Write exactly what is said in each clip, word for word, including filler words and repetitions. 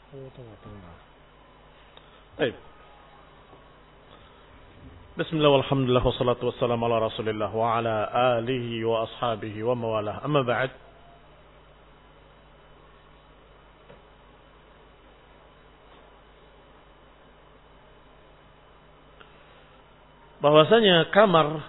tengah-tengah. Baik. Bismillah walhamdulillah wassalatu wassalamu ala Rasulillah wa ala alihi wa ashabihi wa mawalah. Amma ba'd. Bahwasanya kamar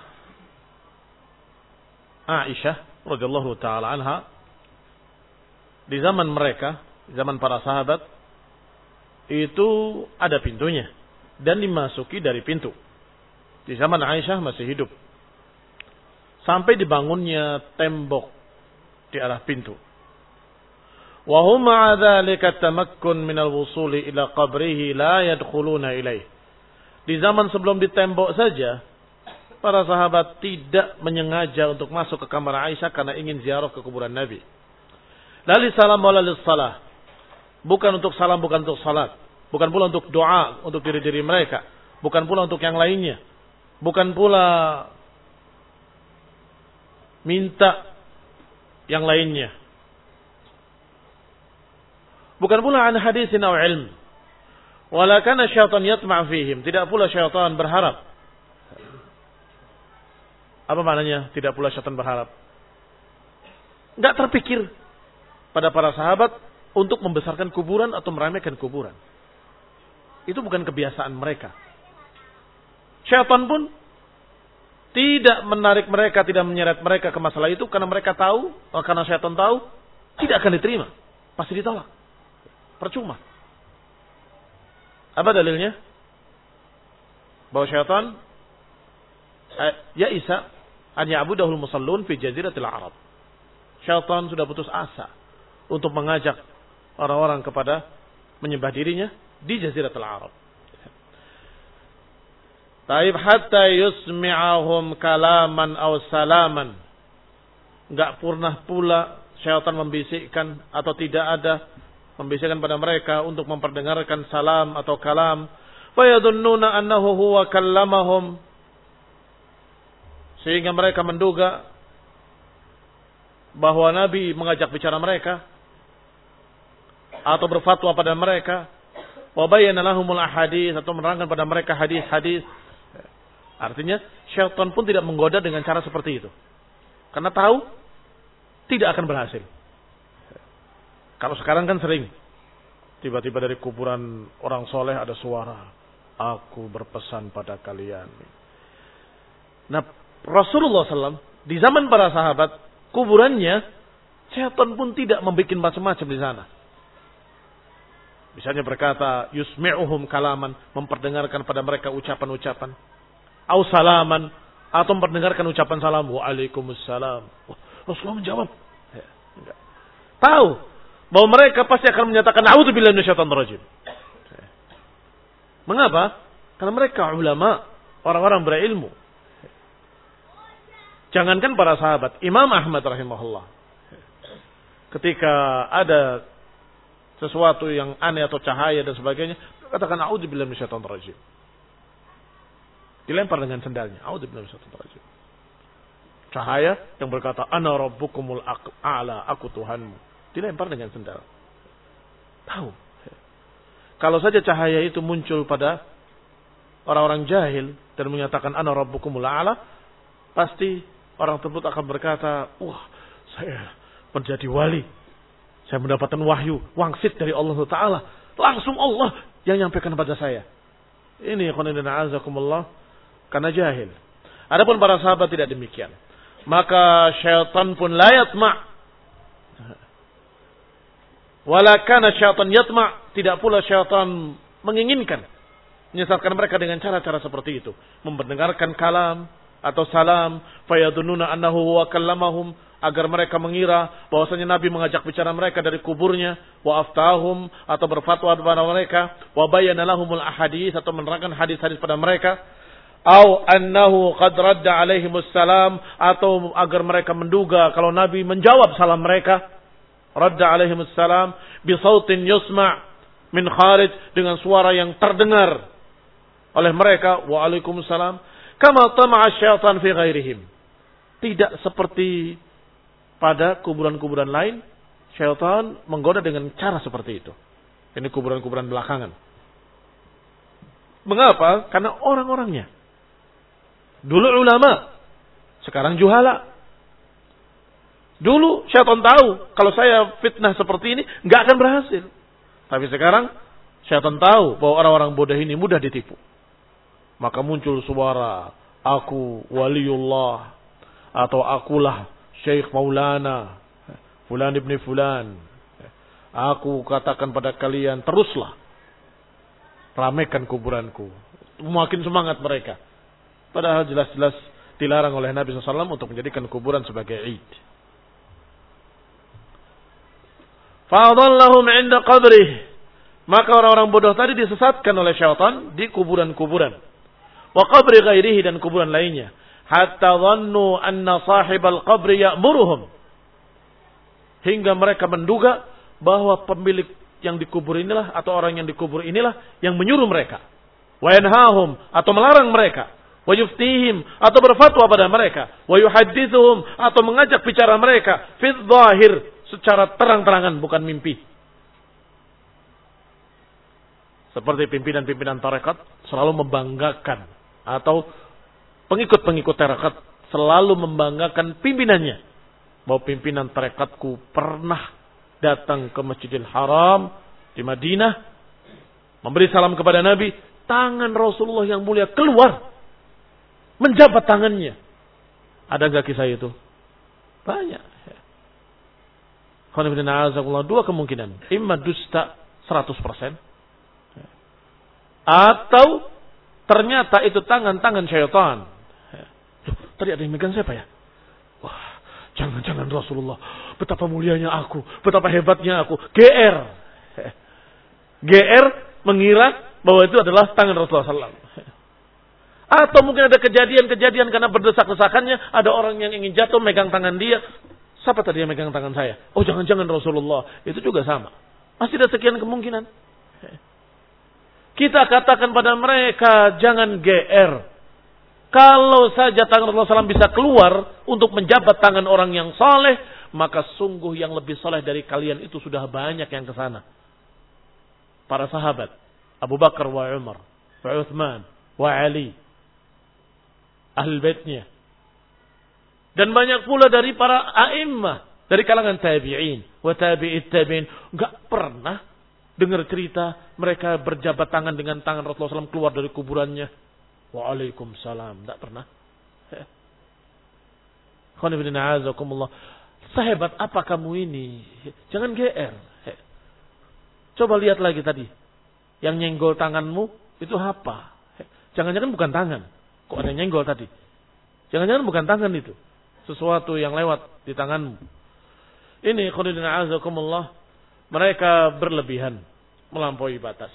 Aisyah radhiyallahu taala anha di zaman mereka, di zaman para sahabat itu ada pintunya dan dimasuki dari pintu. Di zaman Aisyah masih hidup. Sampai dibangunnya tembok di arah pintu. Wa hum ma'a dzalika tamakkun min al-wusuli ila qabrihi la yadkhuluna ilaih. Di zaman sebelum ditembok saja, para sahabat tidak menyengaja untuk masuk ke kamar Aisyah karena ingin ziarah ke kuburan Nabi. Lali salam wala lis salah. Bukan untuk salam, bukan untuk salat. Bukan pula untuk doa untuk diri-diri mereka. Bukan pula untuk yang lainnya. Bukan pula minta yang lainnya. Bukan pula an hadisin aw ilm. Wala kana syaitan yatma' fihim. Tidak pula syaitan berharap. Apa maknanya tidak pula syaitan berharap? Enggak terpikir pada para sahabat untuk membesarkan kuburan atau meremehkan kuburan. Itu bukan kebiasaan mereka. Syaitan pun tidak menarik mereka, tidak menyeret mereka ke masalah itu karena mereka tahu, karena syaitan tahu tidak akan diterima, pasti ditolak. Percuma. Apa dalilnya? Bahwa syaitan ya Isa an ya'budahul musallun fi jaziratil Arab. Syaitan sudah putus asa untuk mengajak orang-orang kepada menyembah dirinya di jaziratul Arab. Taib hatta yusmi'ahum kalaman aw salaman. Enggak pernah pula syaitan membisikkan atau tidak ada membisikkan pada mereka untuk memperdengarkan salam atau kalam. Fa yadunnuna annahu huwa kallamahum. Sehingga mereka menduga bahwa Nabi mengajak bicara mereka atau berfatwa pada mereka, wa bayyana lahumul ahadits atau menerangkan pada mereka hadis-hadis. Artinya syaitan pun tidak menggoda dengan cara seperti itu. Karena tahu tidak akan berhasil. Kalau sekarang kan sering tiba-tiba dari kuburan orang soleh ada suara, aku berpesan pada kalian. Nah, Rasulullah shallallahu alaihi wasallam di zaman para sahabat kuburannya syaitan pun tidak membuat macam-macam di sana. Misalnya berkata yusmi'uhum kalaman, memperdengarkan pada mereka ucapan-ucapan, au salaman, atau memperdengarkan ucapan salam, waalaikumsalam. Rasulullah menjawab. Ya, enggak. Tahu bahwa mereka pasti akan menyatakan a'udzubillahi minasyaitonir rajim. Mengapa? Karena mereka ulama, orang-orang berilmu. Jangankan para sahabat, Imam Ahmad rahimahullah, ketika ada sesuatu yang aneh atau cahaya dan sebagainya, katakan a'udzubillahi minasyaitonir rajim. Dilempar dengan sendalnya, a'udzubillahi minasyaitonir rajim. Cahaya yang berkata ana rabbukumul a'la, aku Tuhanmu, dilempar dengan sendal. Tahu. Kalau saja cahaya itu muncul pada orang-orang jahil dan menyatakan ana rabbukumul a'la, pasti orang tersebut akan berkata, wah, saya menjadi wali. Saya mendapatkan wahyu, wangsit dari Allah Taala. Langsung Allah yang nyampaikan kepada saya. Ini khonidina azakumullah, karena jahil. Adapun para sahabat tidak demikian. Maka syaitan pun la yatma'. Wala kana syaitan yatma'. Tidak pula syaitan menginginkan menyesatkan mereka dengan cara-cara seperti itu. Memperdengarkan kalam atau salam, fayadununa annahu huwa kallamahum, agar mereka mengira bahwasanya Nabi mengajak bicara mereka dari kuburnya, wa aftahum, atau berfatwa kepada mereka, wa bayyana lahumul ahadits, atau menerangkan hadis-hadis pada mereka, au annahu qad radda alaihimus salam, atau agar mereka menduga kalau Nabi menjawab salam mereka, radda alaihimus salam bi sautin yusma' min kharij, dengan suara yang terdengar oleh mereka, wa alaikumussalam, kama tama'a syaitan fi ghairihim. Tidak seperti pada kuburan-kuburan lain, syaitan menggoda dengan cara seperti itu. Ini kuburan-kuburan belakangan. Mengapa? Karena orang-orangnya. Dulu ulama, sekarang juhala. Dulu syaitan tahu kalau saya fitnah seperti ini nggak akan berhasil. Tapi sekarang syaitan tahu bahwa orang-orang bodoh ini mudah ditipu. Maka muncul suara, aku waliullah, atau akulah Syekh Maulana Fulan ibn Fulan. Aku katakan pada kalian, teruslah ramaikan kuburanku. Makin semangat mereka. Padahal jelas-jelas dilarang oleh Nabi shallallahu alaihi wasallam untuk menjadikan kuburan sebagai id. Fa'adallahum 'inda qabrih. Maka orang-orang bodoh tadi disesatkan oleh syaitan di kuburan-kuburan. Wa qabri ghairihi, dan kuburan lainnya. Hatta dhannu anna sahibal qabri ya'muruhum. Hingga mereka menduga bahwa pemilik yang dikubur inilah, atau orang yang dikubur inilah yang menyuruh mereka. Wa yanhahum, atau melarang mereka. Wa yuftihim, atau berfatwa pada mereka. Wa yuhaddithuhum, atau mengajak bicara mereka. Fi dhahir, secara terang-terangan, bukan mimpi. Seperti pimpinan-pimpinan tarekat selalu membanggakan, atau pengikut-pengikut tarekat selalu membanggakan pimpinannya. Bahwa pimpinan tarekatku pernah datang ke Masjidil Haram di Madinah, memberi salam kepada Nabi, tangan Rasulullah yang mulia keluar, menjabat tangannya. Ada nggak kisah itu? Banyak. Dua kemungkinan. Imma dusta seratus persen. Atau ternyata itu tangan-tangan syaitan. Tadi ada yang megang siapa ya? Wah, jangan-jangan Rasulullah. Betapa mulianya aku. Betapa hebatnya aku. G R. G R mengira bahwa itu adalah tangan Rasulullah shallallahu alaihi wasallam. Atau mungkin ada kejadian-kejadian karena berdesak-desakannya. Ada orang yang ingin jatuh megang tangan dia. Siapa tadi yang megang tangan saya? Oh, jangan-jangan Rasulullah. Itu juga sama. Masih ada sekian kemungkinan. Kita katakan pada mereka, jangan G R. Kalau saja tangan Rasulullah shallallahu alaihi wasallam bisa keluar untuk menjabat tangan orang yang saleh, maka sungguh yang lebih saleh dari kalian itu sudah banyak yang ke sana. Para sahabat, Abu Bakar wa Umar, wa Uthman, wa Ali, Ahlul Baitnya. Dan banyak pula dari para a'immah, dari kalangan tabi'in, wa tabi'it tabi'in. Enggak pernah dengar cerita mereka berjabat tangan dengan tangan Rasulullah shallallahu alaihi wasallam keluar dari kuburannya. Waalaikumsalam. Tidak pernah. Sehebat apa kamu ini? Jangan G R. Coba lihat lagi tadi. Yang nyenggol tanganmu itu apa? Jangan-jangan bukan tangan. Kok ada yang nyenggol tadi? Jangan-jangan bukan tangan itu. Sesuatu yang lewat di tanganmu. Ini khonidina azakumullah. Mereka berlebihan. Melampaui batas.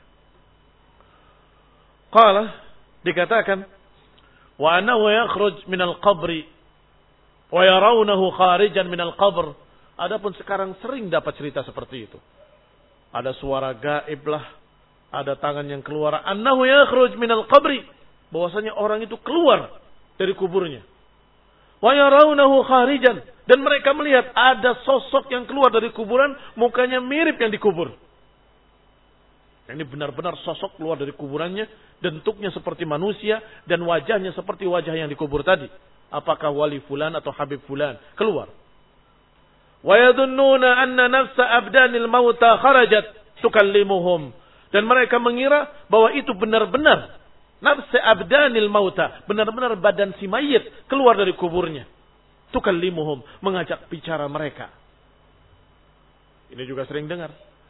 Qala, dikatakan, wa annahu yakhruj minal qabri wa yarawnahu kharijan minal qabr. Adapun sekarang sering dapat cerita seperti itu. Ada suara gaib lah, ada tangan yang keluar, annahu yakhruj minal qabri, bahwasanya orang itu keluar dari kuburnya. Wa yarawnahu kharijan, dan mereka melihat ada sosok yang keluar dari kuburan, mukanya mirip yang dikubur. Ini benar-benar sosok keluar dari kuburannya, bentuknya seperti manusia dan wajahnya seperti wajah yang dikubur tadi. Apakah wali fulan atau habib fulan keluar? Wa yadunnuna anna nafsa abdanil mauta kharajat tukallimuhum, dan mereka mengira bahwa itu benar-benar nafsa abdanil mauta, benar-benar badan si mayit keluar dari kuburnya. Tukallimuhum, mengajak bicara mereka. Ini juga sering dengar.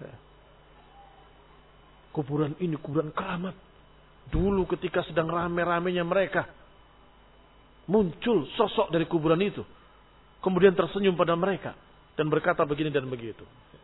Kuburan ini kuburan keramat. Dulu ketika sedang rame-ramenya mereka, muncul sosok dari kuburan itu. Kemudian tersenyum pada mereka dan berkata begini dan begitu.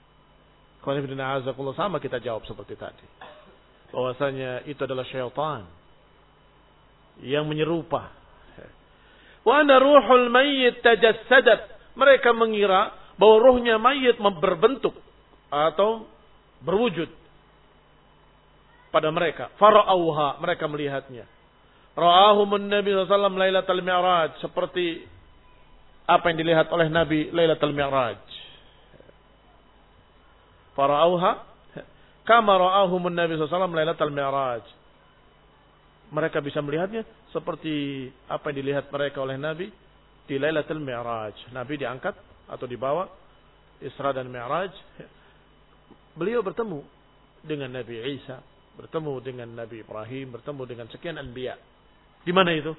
Kalau sama kita jawab seperti tadi. Bahwasanya itu adalah syaitan yang menyerupa. Wa anna ruhul mayyit tajassadat. Mereka mengira bahwa ruhnya mayit berbentuk atau berwujud pada mereka. Fara'auha, mereka melihatnya. Ra'ahumun Nabi sallallahu alaihi wasallam Lailatul Mi'raj, seperti apa yang dilihat oleh Nabi Lailatul Mi'raj. Fara'auha kama ra'ahumun Nabi sallallahu alaihi wasallam lailatal mi'raj. Mereka bisa melihatnya seperti apa yang dilihat mereka oleh Nabi di Lailatul Mi'raj. Nabi diangkat atau dibawa Isra dan Mi'raj. Beliau bertemu dengan Nabi Isa, bertemu dengan Nabi Ibrahim, bertemu dengan sekian anbiya. Di mana itu?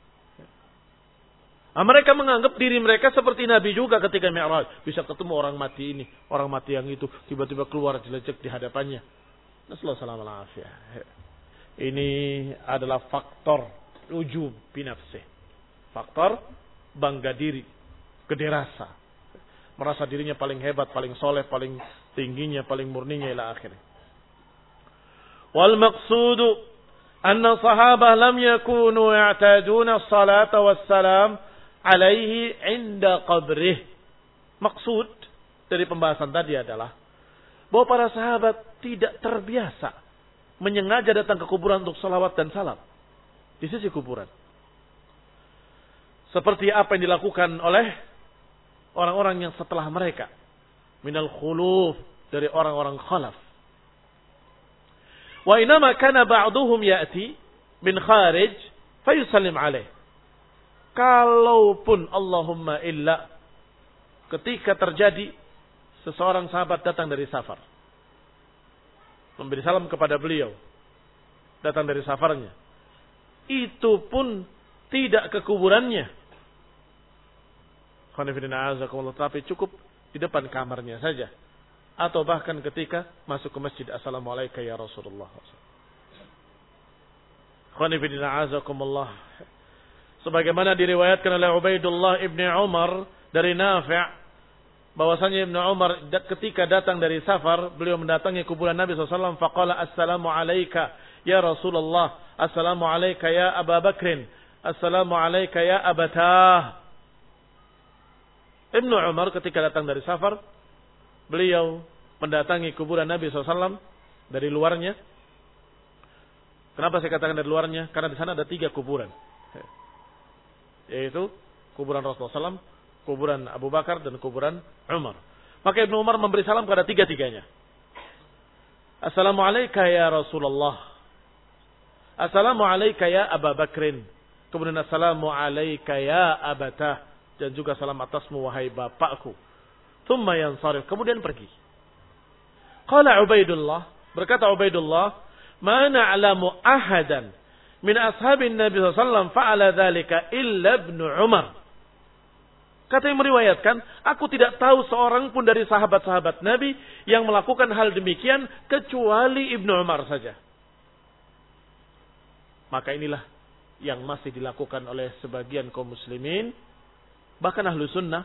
Nah, mereka menganggap diri mereka seperti Nabi juga ketika Mi'raj. Bisa ketemu orang mati ini, orang mati yang itu, tiba-tiba keluar dilecek di hadapannya. Nasallallahu alaihi wasallam. Ini adalah faktor ujub binafsih. Faktor bangga diri, gede rasa. Merasa dirinya paling hebat, paling soleh, paling tingginya, paling murninya ila akhirnya. Wal maqsudu anna sahabah lam yakunu ya'taduna as-salata was-salam alaihi inda qabrih. Maksud dari pembahasan tadi adalah bahwa para sahabat tidak terbiasa menyengaja datang ke kuburan untuk salawat dan salam di sisi kuburan. Seperti apa yang dilakukan oleh orang-orang yang setelah mereka. Minal khuluf, dari orang-orang khalaf. Wa inama kana ba'duhum ya'ti min kharij fayusallim alaih. Kalaupun Allahumma illa ketika terjadi seseorang sahabat datang dari safar, memberi salam kepada beliau, datang dari safarnya, itu pun tidak ke kuburannya, tapi cukup di depan kamarnya saja, atau bahkan ketika masuk ke masjid, assalamualaikum ya Rasulullah. Sebagaimana diriwayatkan oleh Ubaidullah ibni Umar dari Nafi', bahwasanya Ibnu Umar ketika datang dari safar, beliau mendatangi kuburan Nabi shallallahu alaihi wasallam. Faqala assalamu alayka ya Rasulullah, assalamu alayka ya Abu Bakrin, assalamu alayka ya Abatah. Ibnu Umar ketika datang dari safar, beliau mendatangi kuburan Nabi shallallahu alaihi wasallam dari luarnya. Kenapa saya katakan dari luarnya? Karena di sana ada tiga kuburan, yaitu kuburan Rasulullah shallallahu alaihi wasallam, kuburan Abu Bakar dan kuburan Umar. Maka Ibnu Umar memberi salam kepada tiga-tiganya. Assalamualaikum ya Rasulullah. Assalamualaikum ya Abu Bakrin. Kemudian assalamualaikum ya Abatah. Dan juga salam atasmu wahai bapakku. Thumma yansarif. Kemudian pergi. Qala Ubaidullah. Berkata Ubaidullah. Ma na'lamu ahadan min ashabin Nabi sallallahu alaihi wasallam fa'ala dhalika illa Ibnu Umar. Kata yang meriwayatkan, aku tidak tahu seorang pun dari sahabat-sahabat Nabi yang melakukan hal demikian kecuali Ibnu Umar saja. Maka inilah yang masih dilakukan oleh sebagian kaum muslimin, bahkan ahlu sunnah.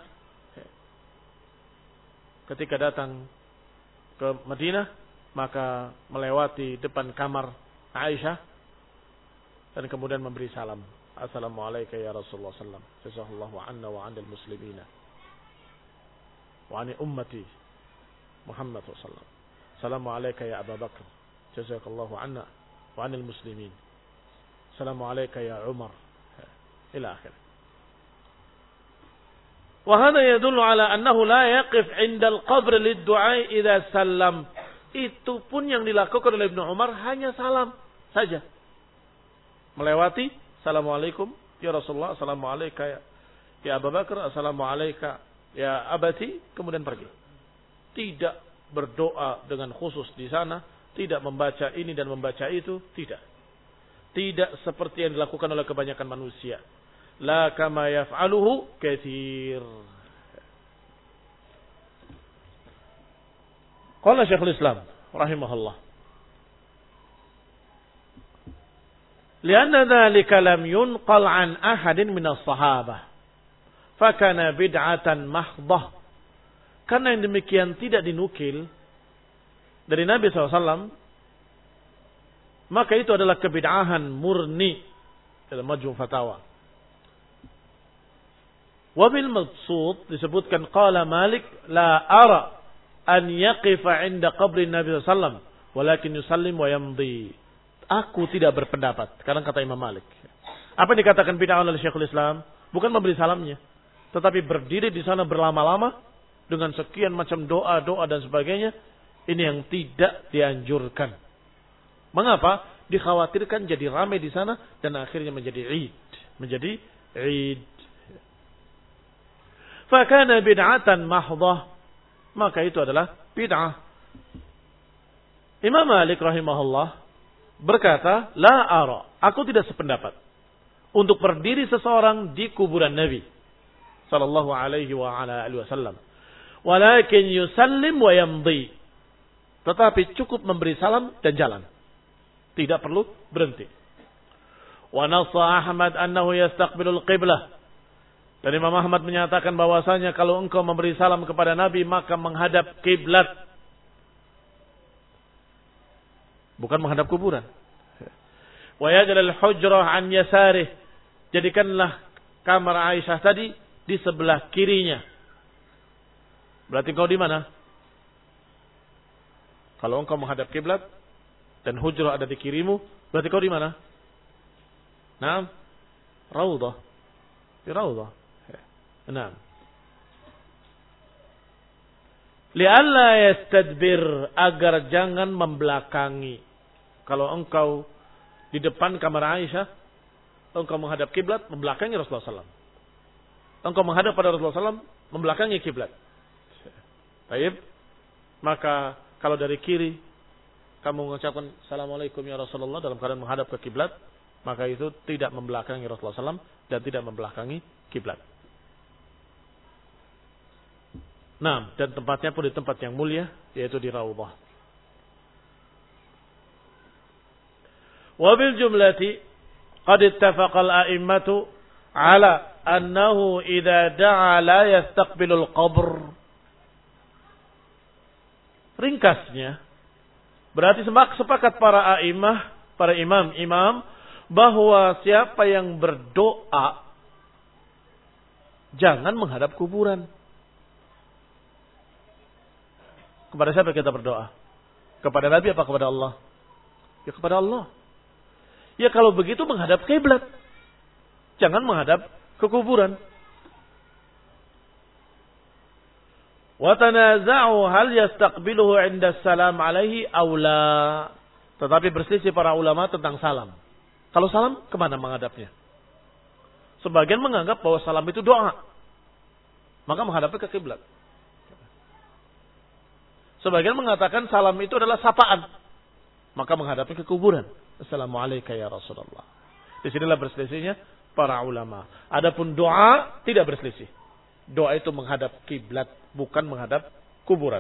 Ketika datang ke Madinah, maka melewati depan kamar Aisyah dan kemudian memberi salam. Assalamualaikum ya Rasulullah sallam. Jazakallahu anna wa 'anil muslimina. Wa 'ani ummati Muhammad sallam. Assalamualaikum ya Abu Bakar. Jazakallahu anna wa 'anil muslimin. Assalamualaikum ya Umar. Ila akhir. Wa hadha yadullu ala annahu la yaqif 'inda al-qabr lid-du'a idza sallam. Itu pun yang dilakukan oleh Ibnu Umar hanya salam saja. Melewati Assalamualaikum ya Rasulullah, assalamualaikum ya, ya Abu Bakar, assalamualaikum ya Abati, kemudian pergi. Tidak berdoa dengan khusus di sana, tidak membaca ini dan membaca itu, tidak. Tidak seperti yang dilakukan oleh kebanyakan manusia. La kama yaf'aluhu katsir. Qala Syekhul Islam rahimahullah. Lianna dzalika lam yunqal an ahadin minas sahabah. Fakana bid'atan mahdhah. Karena yang demikian tidak dinukil dari Nabi shallallahu alaihi wasallam, maka itu adalah kebid'ahan murni dalam Majmu' Fatawa. Wabil maqsud disebutkan qala Malik la ara an yaqifa 'inda qabri Nabi sallallahu alaihi wasallam walakin yusallim wa yamdi. Aku tidak berpendapat. Sekarang kata Imam Malik. Apa yang dikatakan bid'ah oleh Syekhul Islam? Bukan memberi salamnya. Tetapi berdiri di sana berlama-lama. Dengan sekian macam doa-doa dan sebagainya. Ini yang tidak dianjurkan. Mengapa? Dikhawatirkan jadi ramai di sana dan akhirnya menjadi Id. Menjadi Id. Fakana bid'atan mahdhah. Maka itu adalah bid'ah. Imam Malik rahimahullah berkata, la ara, aku tidak sependapat untuk berdiri seseorang di kuburan Nabi sallallahu alaihi wa ala alihi wasallam. Walakin yusallim wa yamdi. Tetapi cukup memberi salam dan jalan. Tidak perlu berhenti. Wa nassa Ahmad annahu yastaqbilul qiblah. Dan Imam Ahmad menyatakan bahwasanya kalau engkau memberi salam kepada Nabi maka menghadap kiblat. Bukan menghadap kuburan. Wa yaj'al al-hujrah an yasarih. Jadikanlah kamar Aisyah tadi di sebelah kirinya. Berarti engkau di mana? Kalau engkau menghadap kiblat dan hujrah ada di kirimu, berarti kau di mana? Naam, raudhah. Di raudhah. Naam. Li'alla yastadbir, agar jangan membelakangi. Kalau engkau di depan kamar Aisyah, engkau menghadap kiblat, membelakangi Rasulullah sallallahu alaihi wasallam. Engkau menghadap pada Rasulullah sallallahu alaihi wasallam, membelakangi kiblat. Baik. Maka kalau dari kiri kamu mengucapkan Assalamualaikum ya Rasulullah dalam keadaan menghadap ke kiblat, maka itu tidak membelakangi Rasulullah sallallahu alaihi wasallam dan tidak membelakangi kiblat. Nah, dan tempatnya pun di tempat yang mulia, yaitu di Raudhah. Wa bil jumlati qad ittafaqa al-a'immatu ala annahu idza da'a la yastaqbilu al-qabr. Ringkasnya, berarti sepakat para a'imah, para imam-imam, bahwa siapa yang berdoa jangan menghadap kuburan. Kepada siapa kita berdoa? Kepada Nabi apa kepada Allah? Ya kepada Allah. Ya kalau begitu menghadap kiblat. Jangan menghadap ke kuburan. Wa tanaza'u hal yastaqbiluhu 'inda salam alaihi aw la. Tetapi berselisih para ulama tentang salam. Kalau salam kemana menghadapnya? Sebagian menganggap bahwa salam itu doa. Maka menghadapnya ke kiblat. Sebagian mengatakan salam itu adalah sapaan. Maka menghadapnya ke kuburan. Assalamualaikum ya Rasulullah. Di sinilah berselisihnya para ulama. Adapun doa tidak berselisih. Doa itu menghadap kiblat, bukan menghadap kuburan.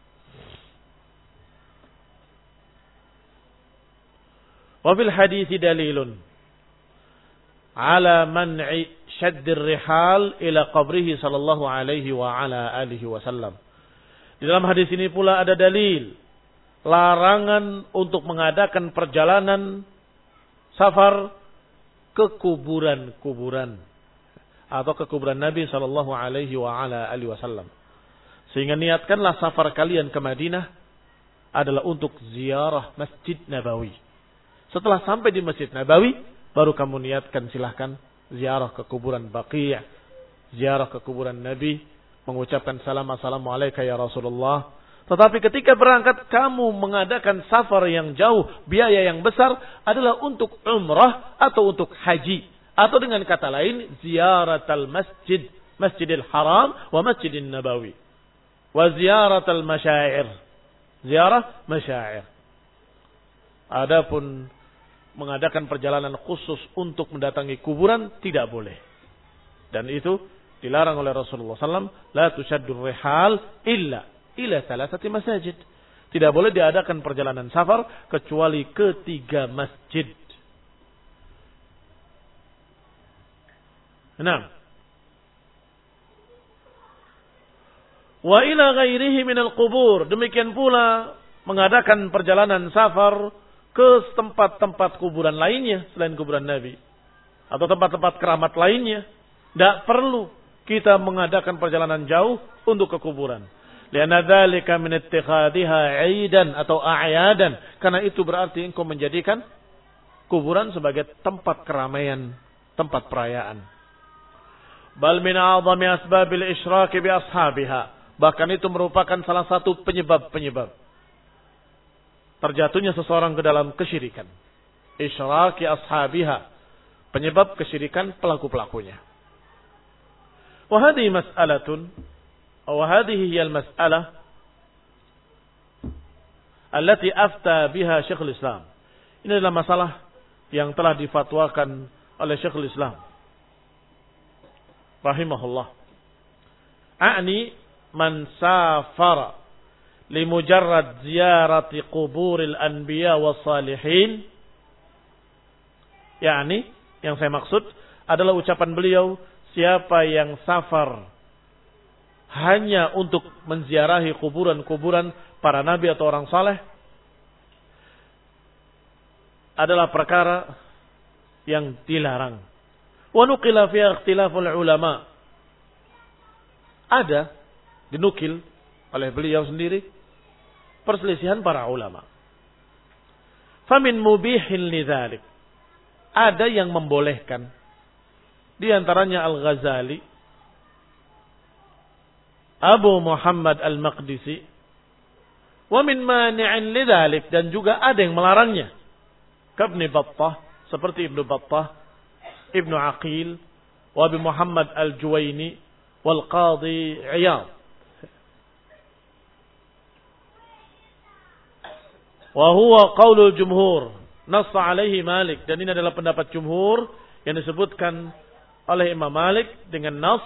Wa fil hadits dalilun ala man'i shaddir rihal ila qabrihi sallallahu alaihi wa ala alihi wasallam. Di dalam hadis ini pula ada dalil larangan untuk mengadakan perjalanan safar ke kuburan-kuburan atau ke kuburan Nabi sallallahu alaihi wa ala alihi wasallam. Sehingga niatkanlah safar kalian ke Madinah adalah untuk ziarah Masjid Nabawi. Setelah sampai di Masjid Nabawi, baru kamu niatkan silahkan ziarah ke kuburan Baqi', ziarah ke kuburan Nabi, mengucapkan salam assalamualaikum ya Rasulullah. Tetapi ketika berangkat kamu mengadakan safar yang jauh, biaya yang besar adalah untuk umrah atau untuk haji. Atau dengan kata lain, ziaratul masjid, Masjidil Haram wa Masjidin Nabawi. Wa ziaratul masyair. Ziarah masyair. Adapun mengadakan perjalanan khusus untuk mendatangi kuburan tidak boleh. Dan itu dilarang oleh Rasulullah sallallahu alaihi wasallam, la tushaddur rihal illa ila thalathati masajid. Tidak boleh diadakan perjalanan safar kecuali ke tiga masjid. Enam. Wa ila ghairihi minal qubur. Demikian pula mengadakan perjalanan safar ke tempat-tempat kuburan lainnya selain kuburan Nabi atau tempat-tempat keramat lainnya. Tidak perlu kita mengadakan perjalanan jauh untuk ke kuburan. Lianna dzalika min ittikhadhiha 'aidan atau a'yadan. Karena itu berarti engkau menjadikan kuburan sebagai tempat keramaian, tempat perayaan. Bal min a'zami asbabil isyraki bi ashabiha. Bahkan itu merupakan salah satu penyebab-penyebab terjatuhnya seseorang ke dalam kesyirikan. Isyraki ashabiha, penyebab kesyirikan pelaku-pelakunya. Wa hadhihi mas'alatun, wa hadhihi hiya al-mas'alah allati afta biha Syekhul Islam. Ini adalah masalah yang telah difatwakan oleh Syekhul Islam rahimahullah. A'ni man safara limujarrad ziyarati quburil anbiya was salihin. Yani yang saya maksud adalah ucapan beliau, siapa yang safar hanya untuk menziarahi kuburan-kuburan para nabi atau orang saleh, adalah perkara yang dilarang. Wa nuqila fi ikhtilaful ulama. Ada dinukil oleh beliau sendiri perselisihan para ulama. Famin mubihin lidzalik. Ada yang membolehkan. Di antaranya Al-Ghazali, Abu Muhammad Al-Maqdisi, wa min mani'in lidzalik, dan juga ada yang melarangnya. Kabni Battah, seperti Ibnu Battah, Ibnu Aqil, wa Abi Muhammad Al-Juwaini, wal Qadhi Iyad. Wa huwa qaulul jumhur, nassa alaihi Malik, dan ini adalah pendapat jumhur yang disebutkan oleh Imam Malik dengan nas,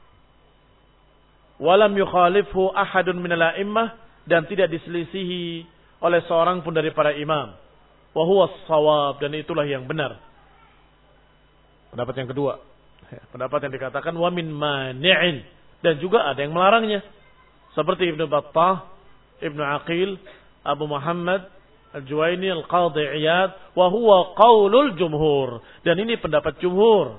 walam yukhalifhu ahadun minal a'immah, dan tidak diselisihi oleh seorang pun dari para imam. Wa huwa shawab, dan itulah yang benar. Pendapat yang kedua, pendapat yang dikatakan wa min mani'in, dan juga ada yang melarangnya, seperti Ibnu Battah, Ibnu Aqil, Abu Muhammad Al-Juwaini, Al-Qadhi Iyad, wa huwa qaulul jumhur, dan ini pendapat jumhur.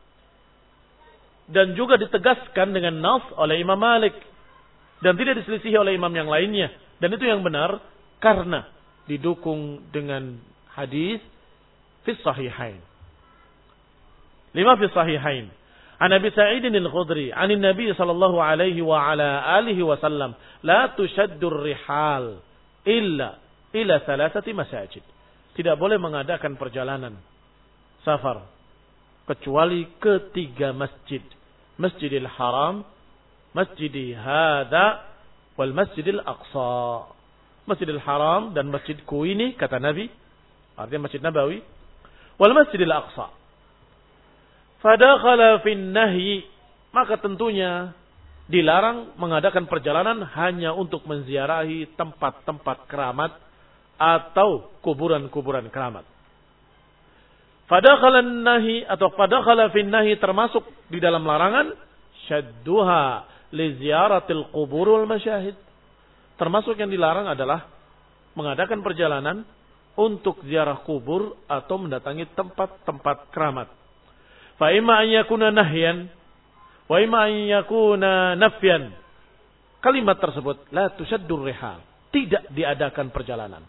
Dan juga ditegaskan dengan nas oleh Imam Malik, dan tidak diselisihi oleh imam yang lainnya, dan itu yang benar karena didukung dengan hadis fi sahihain. Lima fi sahihain. An Abi Sa'id al-Khudri, 'an Nabi sallallahu alaihi wa ala alihi wasallam, la tushaddur rihal illa ila thalathati masajid. Tidak boleh mengadakan perjalanan safar kecuali ke tiga masjid. Masjidil Haram, Masjidi Hadza, wal Masjidil Aqsa. Masjidil Haram dan masjidku ini, kata Nabi, artinya Masjid Nabawi, wal Masjidil Aqsa. Fadakhala fin nahyi, maka tentunya dilarang mengadakan perjalanan hanya untuk menziarahi tempat-tempat keramat atau kuburan-kuburan keramat. Fadakhala nahi atau fadakhala fin nahi termasuk di dalam larangan syadduha li ziyaratil qubur wal masyahid. Termasuk yang dilarang adalah mengadakan perjalanan untuk ziarah kubur atau mendatangi tempat-tempat keramat. Fa imma an yakuna nahyan wa imma an yakuna nafyan. Kalimat tersebut la tushaddur rihal, tidak diadakan perjalanan.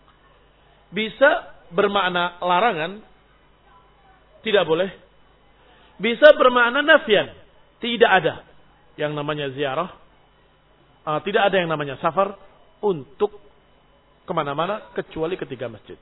Bisa bermakna larangan, tidak boleh. Bisa bermakna nafyan, tidak ada yang namanya ziarah, uh, tidak ada yang namanya safar untuk kemana-mana kecuali ketiga masjid.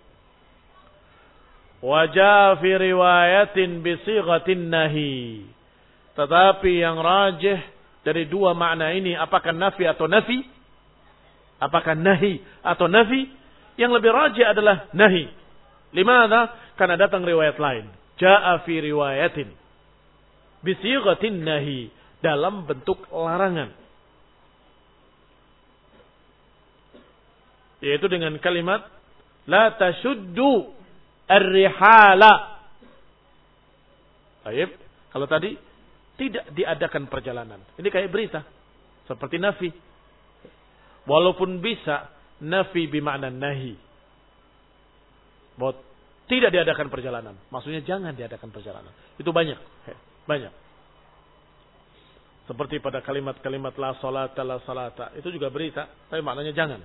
Wajah fi riwayatin bisighatin nahi. Tetapi yang rajih dari dua makna ini, apakah nafi atau nafi? Apakah nahi atau nafi? Yang lebih rajih adalah nahi. Limadha? Karena datang riwayat lain. Ja'a fi riwayatin bisighatin nahi, dalam bentuk larangan, yaitu dengan kalimat la tashuddu ar-rihala. Baik, kalau tadi tidak diadakan perjalanan, ini kayak berita seperti nafi, walaupun bisa nafi bimakna nahi, bahwa tidak diadakan perjalanan, maksudnya jangan diadakan perjalanan. Itu banyak, banyak. Seperti pada kalimat-kalimat la salata la salata, itu juga berita, tapi maknanya jangan.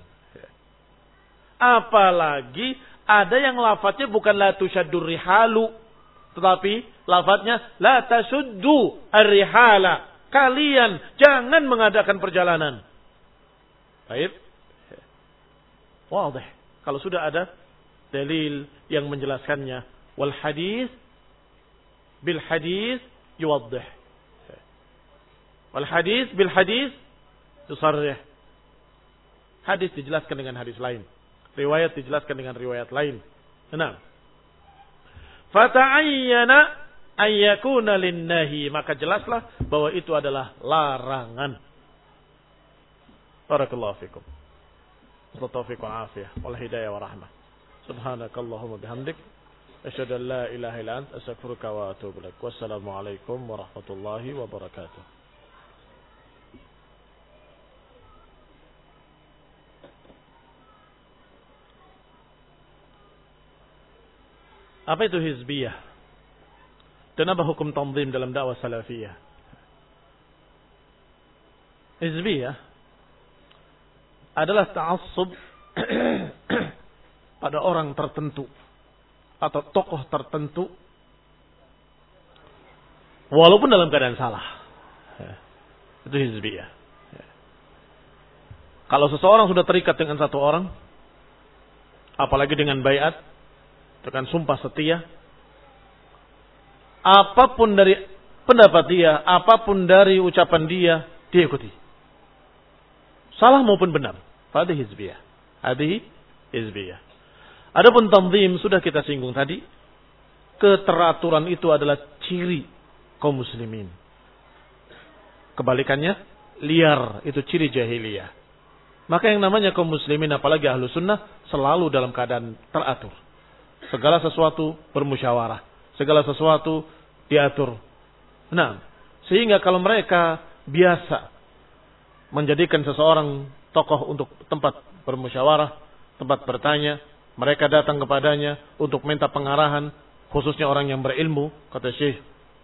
Apalagi ada yang lafadznya bukan la tushaddur rihalu, tetapi lafadznya la tasuddu ar-rihala. Kalian jangan mengadakan perjalanan. Baik. Wadih. Kalau sudah ada dalil yang menjelaskannya. Wal hadis bil hadis yuwaddih. Wal hadis bil hadis yusarrih. Hadis dijelaskan dengan hadis lain. Riwayat dijelaskan dengan riwayat lain. Nah. Fata'ayyana ayyakuna linnahi. Maka jelaslah bahwa itu adalah larangan. Barakallahu fikum. Taufiq wa afiyah. Wal hidayah wa rahmah. Subhanakallahumma bihamdik. Asyhadu an la ilaha illa anta astaghfiruka wa atubu ilaik. Wassalamu alaikum warahmatullahi wabarakatuh. Apa itu hizbiyah? Dan apa hukum tanzim dalam dakwah salafiyah? Hizbiyah adalah ta'assub pada orang tertentu atau tokoh tertentu walaupun dalam keadaan salah. Itu hizbiyah. Kalau seseorang sudah terikat dengan satu orang, apalagi dengan baiat, dengan sumpah setia, apapun dari pendapat dia, apapun dari ucapan dia, dia ikuti. Salah maupun benar. Hadhihi hizbiyah. Hadhihi hizbiyah. Adapun tanzim sudah kita singgung tadi. Keteraturan itu adalah ciri kaum muslimin. Kebalikannya, liar itu ciri jahiliyah. Maka yang namanya kaum muslimin, apalagi ahlu sunnah, selalu dalam keadaan teratur. Segala sesuatu bermusyawarah. Segala sesuatu diatur. Nah, sehingga kalau mereka biasa menjadikan seseorang tokoh untuk tempat bermusyawarah, tempat bertanya, mereka datang kepadanya untuk minta pengarahan, khususnya orang yang berilmu, kata Syekh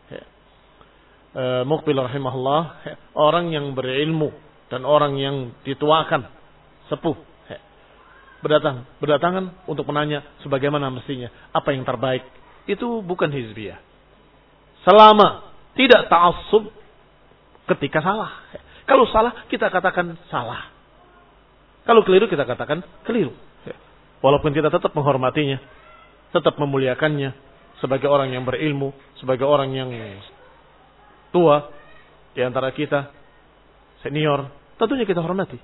e, Muqbil rahimahullah, orang yang berilmu dan orang yang dituakan, sepuh, berdatang, berdatangan untuk menanya sebagaimana mestinya, apa yang terbaik. Itu bukan hizbiyah. Selama tidak ta'assub ketika salah. Kalau salah, kita katakan salah. Kalau keliru, kita katakan keliru. Walaupun kita tetap menghormatinya, tetap memuliakannya sebagai orang yang berilmu, sebagai orang yang tua di antara kita, senior, tentunya kita hormati.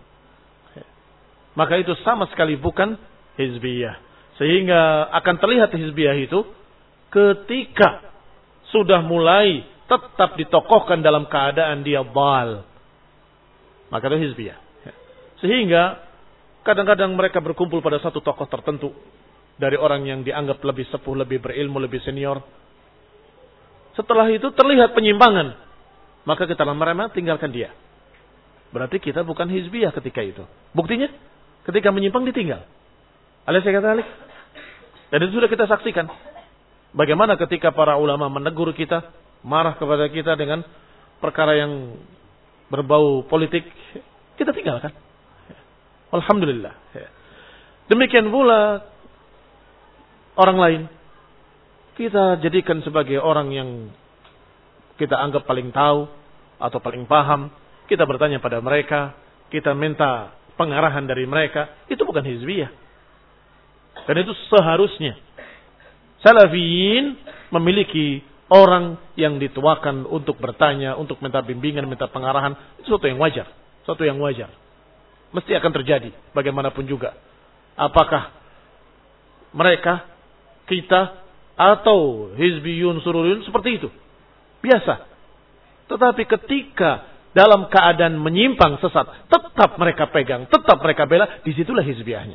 Maka itu sama sekali bukan hizbiyah. Sehingga akan terlihat hizbiyah itu ketika sudah mulai tetap ditokohkan dalam keadaan dia dhal. Maka itu hizbiyah. Sehingga kadang-kadang mereka berkumpul pada satu tokoh tertentu dari orang yang dianggap lebih sepuh, lebih berilmu, lebih senior. Setelah itu terlihat penyimpangan, maka kita lama-lama tinggalkan dia. Berarti kita bukan hizbiyah ketika itu. Buktinya, ketika menyimpang ditinggal. Alaysa kadzalik? Dan itu sudah kita saksikan. Bagaimana ketika para ulama menegur kita, marah kepada kita dengan perkara yang berbau politik, kita tinggalkan. Alhamdulillah. Demikian pula orang lain, kita jadikan sebagai orang yang kita anggap paling tahu atau paling paham. Kita bertanya pada mereka, kita minta pengarahan dari mereka. Itu bukan hizbiyah. Dan itu seharusnya salafiyin memiliki orang yang dituakan untuk bertanya, untuk minta bimbingan, minta pengarahan. Itu sesuatu yang wajar. Sesuatu yang wajar. Mesti akan terjadi bagaimanapun juga. Apakah mereka, kita, atau hizbiyun, sururiyun seperti itu. Biasa. Tetapi ketika dalam keadaan menyimpang sesat, tetap mereka pegang, tetap mereka bela, disitulah hizbiyahnya.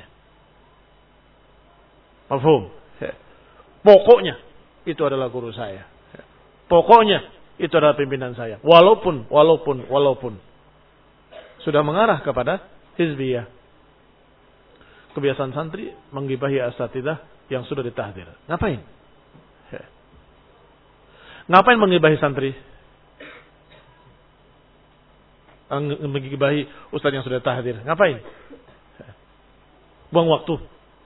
Mafhum? Pokoknya itu adalah guru saya. Pokoknya itu adalah pimpinan saya. Walaupun, walaupun, walaupun sudah mengarah kepada hizbiyah. Kebiasaan santri menggibahi asatidzah yang sudah ditahdir. Ngapain? Ngapain menggibahi santri? Menggibahi ustaz yang sudah tahdir. Ngapain? Buang waktu.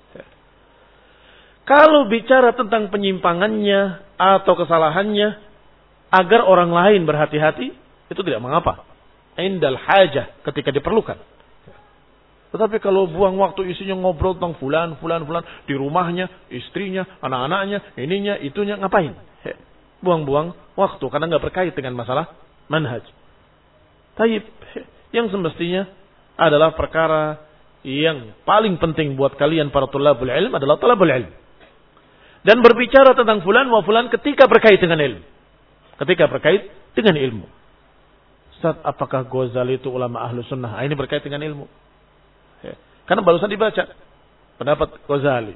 Kalau bicara tentang penyimpangannya atau kesalahannya agar orang lain berhati-hati, itu tidak mengapa. Indal hajah, ketika diperlukan. Tetapi kalau buang waktu isinya ngobrol tentang fulan, fulan, fulan, di rumahnya, istrinya, anak-anaknya, ininya, itunya, ngapain? Buang-buang waktu karena nggak berkait dengan masalah manhaj. Taib, yang semestinya adalah perkara yang paling penting buat kalian para tulabul ilm adalah tulabul ilm. Dan berbicara tentang fulan wa fulan ketika berkait dengan ilmu. Ketika berkait dengan ilmu. Ustaz, apakah Ghazali itu ulama ahlu sunnah? Ini berkait dengan ilmu. Ya. Karena barusan dibaca pendapat Ghazali.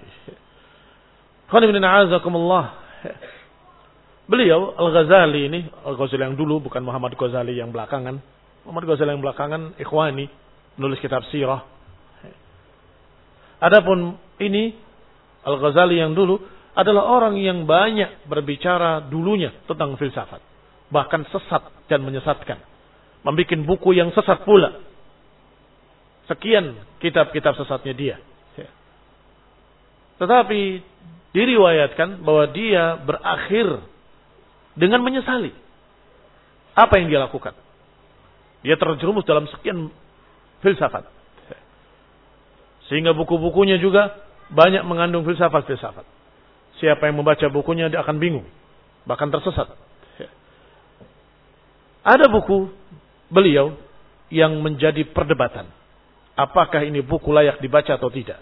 Beliau Al-Ghazali ini, Al-Ghazali yang dulu bukan Muhammad Ghazali yang belakangan. Muhammad Ghazali yang belakangan ikhwani, menulis kitab sirah. Adapun ini Al-Ghazali yang dulu adalah orang yang banyak berbicara dulunya tentang filsafat. Bahkan sesat dan menyesatkan. Membikin buku yang sesat pula. Sekian kitab-kitab sesatnya dia. Tetapi diriwayatkan bahwa dia berakhir dengan menyesali apa yang dia lakukan. Dia terjerumus dalam sekian filsafat. Sehingga buku-bukunya juga banyak mengandung filsafat-filsafat. Siapa yang membaca bukunya dia akan bingung. Bahkan tersesat. Ada buku beliau yang menjadi perdebatan. Apakah ini buku layak dibaca atau tidak.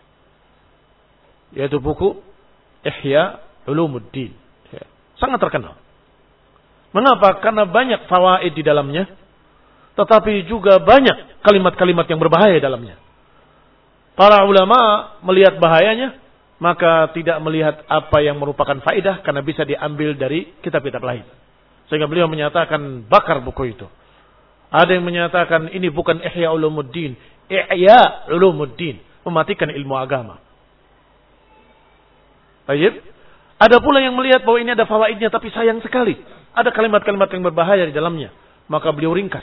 Yaitu buku Ihya Ulumuddin. Sangat terkenal. Mengapa? Karena banyak fawaid di dalamnya. Tetapi juga banyak kalimat-kalimat yang berbahaya dalamnya. Para ulama melihat bahayanya. Maka tidak melihat apa yang merupakan faedah. Karena bisa diambil dari kitab-kitab lain. Sehingga beliau menyatakan bakar buku itu. Ada yang menyatakan ini bukan Ihya Ulumuddin. Ihya Ulumuddin. Mematikan ilmu agama. Baik. Ada pula yang melihat bahwa ini ada fawaidnya tapi sayang sekali. Ada kalimat-kalimat yang berbahaya di dalamnya. Maka beliau ringkas.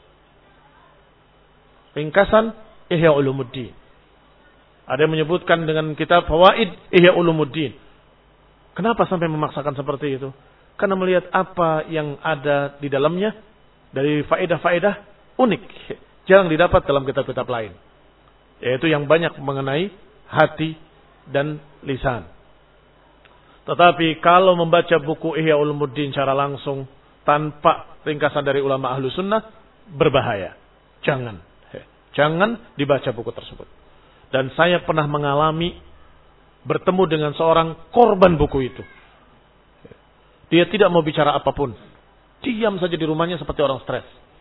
Ringkasan Ihya Ulumuddin. Ada yang menyebutkan dengan kitab Fawaid Ihya Ulumuddin. Kenapa sampai memaksakan seperti itu? Karena melihat apa yang ada di dalamnya dari faedah-faedah unik. Jarang didapat dalam kitab-kitab lain. Yaitu yang banyak mengenai hati dan lisan. Tetapi kalau membaca buku Ihya Ulumuddin secara langsung tanpa ringkasan dari ulama ahlu sunnah berbahaya. Jangan. Jangan dibaca buku tersebut. Dan saya pernah mengalami bertemu dengan seorang korban buku itu. Dia tidak mau bicara apapun. Diam saja di rumahnya seperti orang stres.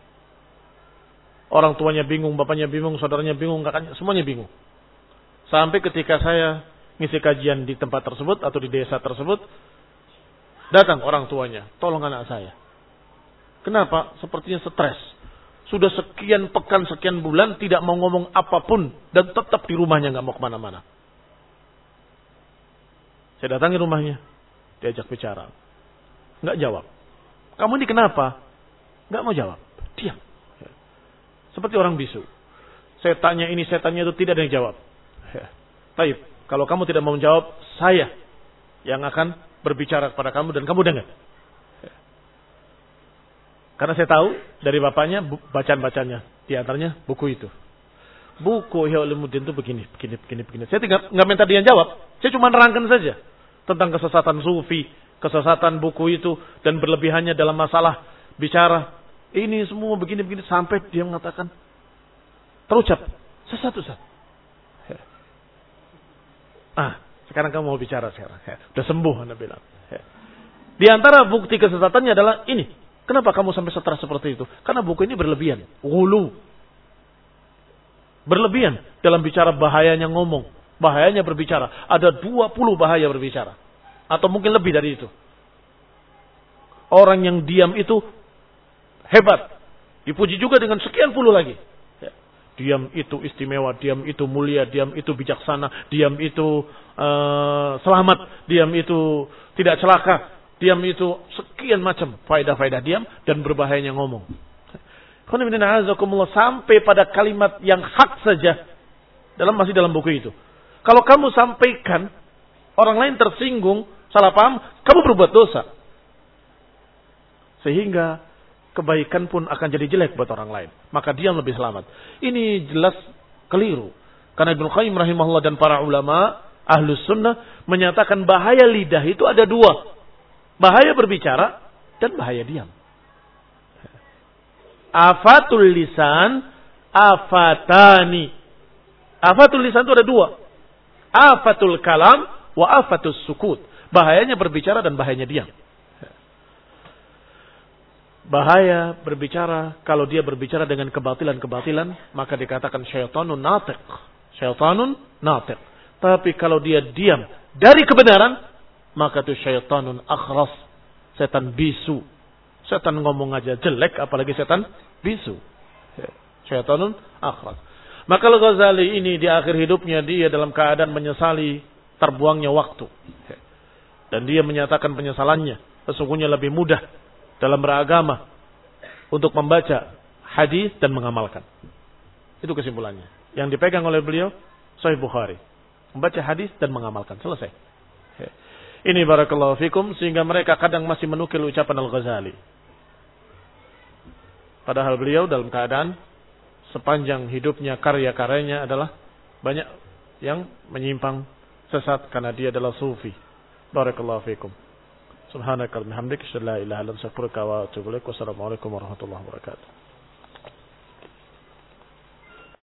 Orang tuanya bingung, bapaknya bingung, saudaranya bingung, kakaknya, semuanya bingung. Sampai ketika saya ngisi kajian di tempat tersebut atau di desa tersebut, datang orang tuanya, tolong anak saya. Kenapa? Sepertinya stres. Sudah sekian pekan, sekian bulan tidak mau ngomong apapun dan tetap di rumahnya, nggak mau kemana-mana. Saya datangi rumahnya, diajak bicara, nggak jawab. Kamu ini kenapa? Nggak mau jawab, diam. Seperti orang bisu. Saya tanya ini, saya tanya itu, tidak ada yang jawab. Baik, kalau kamu tidak mau menjawab, saya yang akan berbicara kepada kamu dan kamu dengar. Karena saya tahu dari bapaknya bacaan-bacanya, di antaranya buku itu. Buku Ihya Ulumuddin itu begini, begini, begini, begini. Saya tidak nggak minta dia jawab, saya cuma nerangkan saja tentang kesesatan sufi, kesesatan buku itu dan berlebihannya dalam masalah bicara. Ini semua begini-begini sampai dia mengatakan terucap sesat Ustaz. Ah, sekarang kamu mau bicara sekarang. Sudah sembuh Anda bilang. Di antara bukti kesesatannya adalah ini. Kenapa kamu sampai stres seperti itu? Karena buku ini berlebihan. Ghulu. Berlebihan dalam bicara bahayanya ngomong. Bahayanya berbicara. Ada dua puluh bahaya berbicara. Atau mungkin lebih dari itu. Orang yang diam itu hebat. Dipuji juga dengan sekian puluh lagi. Diam itu istimewa. Diam itu mulia. Diam itu bijaksana. Diam itu uh, selamat. Diam itu tidak celaka. Diam itu sekian macam faedah-faedah diam dan berbahayanya ngomong. Sampai pada kalimat yang hak saja dalam masih dalam buku itu. Kalau kamu sampaikan orang lain tersinggung, salah paham, kamu berbuat dosa. Sehingga kebaikan pun akan jadi jelek buat orang lain. Maka diam lebih selamat. Ini jelas Keliru. Karena Ibnu Qayyim rahimahullah dan para ulama Ahlus Sunnah menyatakan bahaya lidah itu ada dua. Bahaya berbicara dan bahaya diam. Afatul lisan, afatani. Afatul lisan itu ada dua. Afatul kalam wa afatus sukut. Bahayanya berbicara dan bahayanya diam. Bahaya berbicara, kalau dia berbicara dengan kebatilan-kebatilan, maka dikatakan syaitanun natiq. Syaitanun natiq. Tapi kalau dia diam dari kebenaran, maka itu syaitanun akhras. Setan bisu. Setan ngomong aja jelek, apalagi setan bisu. Syaitanun akhras. Maka Al-Ghazali ini di akhir hidupnya dia dalam keadaan menyesali terbuangnya waktu. Dan dia menyatakan penyesalannya. Sesungguhnya lebih mudah dalam beragama untuk membaca hadis dan mengamalkan. Itu kesimpulannya. Yang dipegang oleh beliau Sahih Bukhari. Membaca hadis dan mengamalkan. Selesai. Ini barakallahu fikum. Sehingga mereka kadang masih menukil ucapan Al-Ghazali. Padahal beliau dalam keadaan sepanjang hidupnya karya-karyanya adalah banyak yang menyimpang sesat karena dia adalah sufi. Barakallahu fikum. Subhanaka wa bihamdika asyhadu an la ilaha illa anta astaghfiruka wa atubu ilaik. Wassalamualaikum warahmatullahi wabarakatuh.